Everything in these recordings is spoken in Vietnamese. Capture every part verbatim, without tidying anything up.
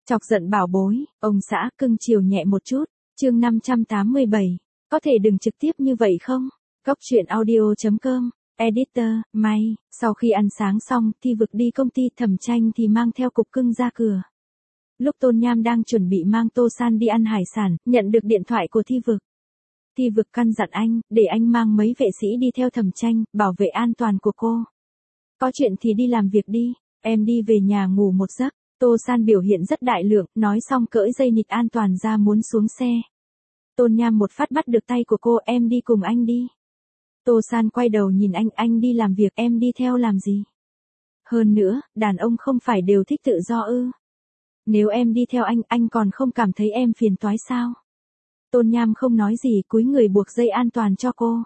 Chọc giận bảo bối, ông xã cưng chiều nhẹ một chút, chương năm trăm tám mươi bảy, có thể đừng trực tiếp như vậy không? Cóc truyện audio chấm com, editor, may, sau khi ăn sáng xong, Thi Vực đi công ty, Thẩm Tranh thì mang theo cục cưng ra cửa. Lúc Tôn Nham đang chuẩn bị mang Tô San đi ăn hải sản, nhận được điện thoại của Thi Vực. Thi Vực căn dặn anh, để anh mang mấy vệ sĩ đi theo Thẩm Tranh, bảo vệ an toàn của cô. Có chuyện thì đi làm việc đi, em đi về nhà ngủ một giấc. Tô San biểu hiện rất đại lượng, nói xong cởi dây nịt an toàn ra muốn xuống xe. Tôn Nham một phát bắt được tay của cô, em đi cùng anh đi. Tô San quay đầu nhìn anh, anh đi làm việc, em đi theo làm gì? Hơn nữa, đàn ông không phải đều thích tự do ư? Nếu em đi theo anh, anh còn không cảm thấy em phiền toái sao? Tôn Nham không nói gì, cúi người buộc dây an toàn cho cô.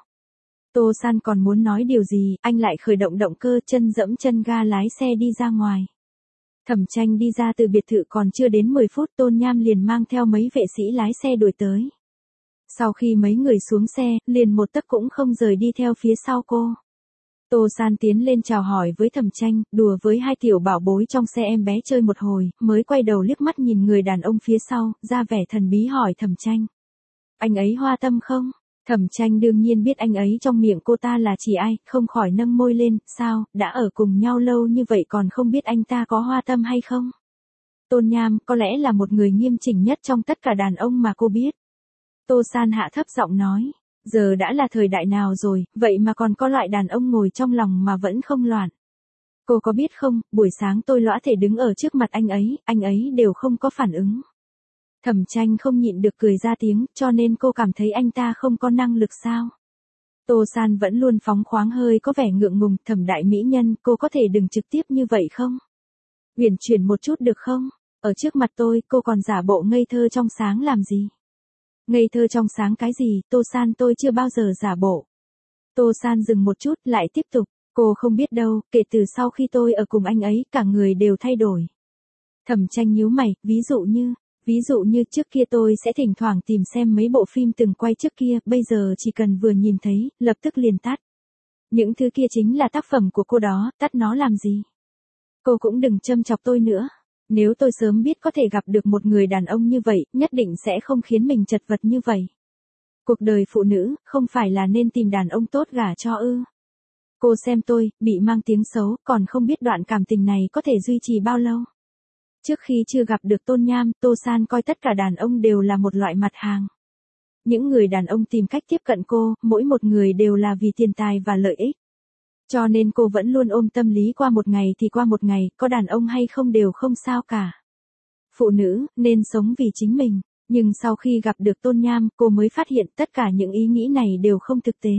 Tô San còn muốn nói điều gì, anh lại khởi động động cơ, chân dẫm chân ga lái xe đi ra ngoài. Thẩm Tranh đi ra từ biệt thự còn chưa đến mười phút, Tôn Nham liền mang theo mấy vệ sĩ lái xe đuổi tới. Sau khi mấy người xuống xe, liền một tấc cũng không rời đi theo phía sau cô. Tô San tiến lên chào hỏi với Thẩm Tranh, đùa với hai tiểu bảo bối trong xe em bé chơi một hồi, mới quay đầu liếc mắt nhìn người đàn ông phía sau, ra vẻ thần bí hỏi Thẩm Tranh. Anh ấy hoa tâm không? Thẩm Tranh đương nhiên biết anh ấy trong miệng cô ta là chỉ ai, không khỏi nâng môi lên, sao, đã ở cùng nhau lâu như vậy còn không biết anh ta có hoa tâm hay không? Tôn Nham có lẽ là một người nghiêm chỉnh nhất trong tất cả đàn ông mà cô biết. Tô San hạ thấp giọng nói, giờ đã là thời đại nào rồi, vậy mà còn có loại đàn ông ngồi trong lòng mà vẫn không loạn. Cô có biết không, buổi sáng tôi lõa thể đứng ở trước mặt anh ấy, anh ấy đều không có phản ứng. Thẩm Tranh không nhịn được cười ra tiếng, cho nên cô cảm thấy anh ta không có năng lực sao? Tô San vẫn luôn phóng khoáng, hơi có vẻ ngượng ngùng, Thẩm đại mỹ nhân, cô có thể đừng trực tiếp như vậy không? Uyển chuyển một chút được không? Ở trước mặt tôi, cô còn giả bộ ngây thơ trong sáng làm gì? Ngây thơ trong sáng cái gì, Tô San tôi chưa bao giờ giả bộ. Tô San dừng một chút, lại tiếp tục, cô không biết đâu, kể từ sau khi tôi ở cùng anh ấy, cả người đều thay đổi. Thẩm Tranh nhíu mày, ví dụ như... Ví dụ như trước kia tôi sẽ thỉnh thoảng tìm xem mấy bộ phim từng quay trước kia, bây giờ chỉ cần vừa nhìn thấy, lập tức liền tắt. Những thứ kia chính là tác phẩm của cô đó, tắt nó làm gì? Cô cũng đừng châm chọc tôi nữa. Nếu tôi sớm biết có thể gặp được một người đàn ông như vậy, nhất định sẽ không khiến mình chật vật như vậy. Cuộc đời phụ nữ, không phải là nên tìm đàn ông tốt gả cho ư? Cô xem tôi, bị mang tiếng xấu, còn không biết đoạn cảm tình này có thể duy trì bao lâu. Trước khi chưa gặp được Tôn Nham, Tô San coi tất cả đàn ông đều là một loại mặt hàng. Những người đàn ông tìm cách tiếp cận cô, mỗi một người đều là vì tiền tài và lợi ích. Cho nên cô vẫn luôn ôm tâm lý qua một ngày thì qua một ngày, có đàn ông hay không đều không sao cả. Phụ nữ, nên sống vì chính mình. Nhưng sau khi gặp được Tôn Nham, cô mới phát hiện tất cả những ý nghĩ này đều không thực tế.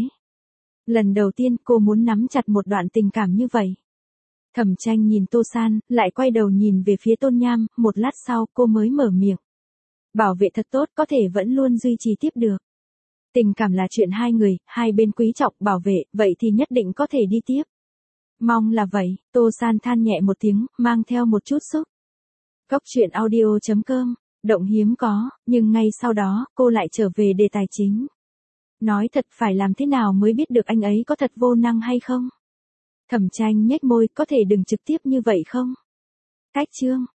Lần đầu tiên cô muốn nắm chặt một đoạn tình cảm như vậy. Thẩm Tranh nhìn Tô San, lại quay đầu nhìn về phía Tôn Nham, một lát sau cô mới mở miệng. Bảo vệ thật tốt, có thể vẫn luôn duy trì tiếp được. Tình cảm là chuyện hai người, hai bên quý trọng bảo vệ, vậy thì nhất định có thể đi tiếp. Mong là vậy, Tô San than nhẹ một tiếng, mang theo một chút xúc. Cóc truyện audio chấm com, động hiếm có, nhưng ngay sau đó, cô lại trở về đề tài chính. Nói thật, phải làm thế nào mới biết được anh ấy có thật vô năng hay không? Thẩm Tranh nhếch môi, có thể đừng trực tiếp như vậy không? Cách chương.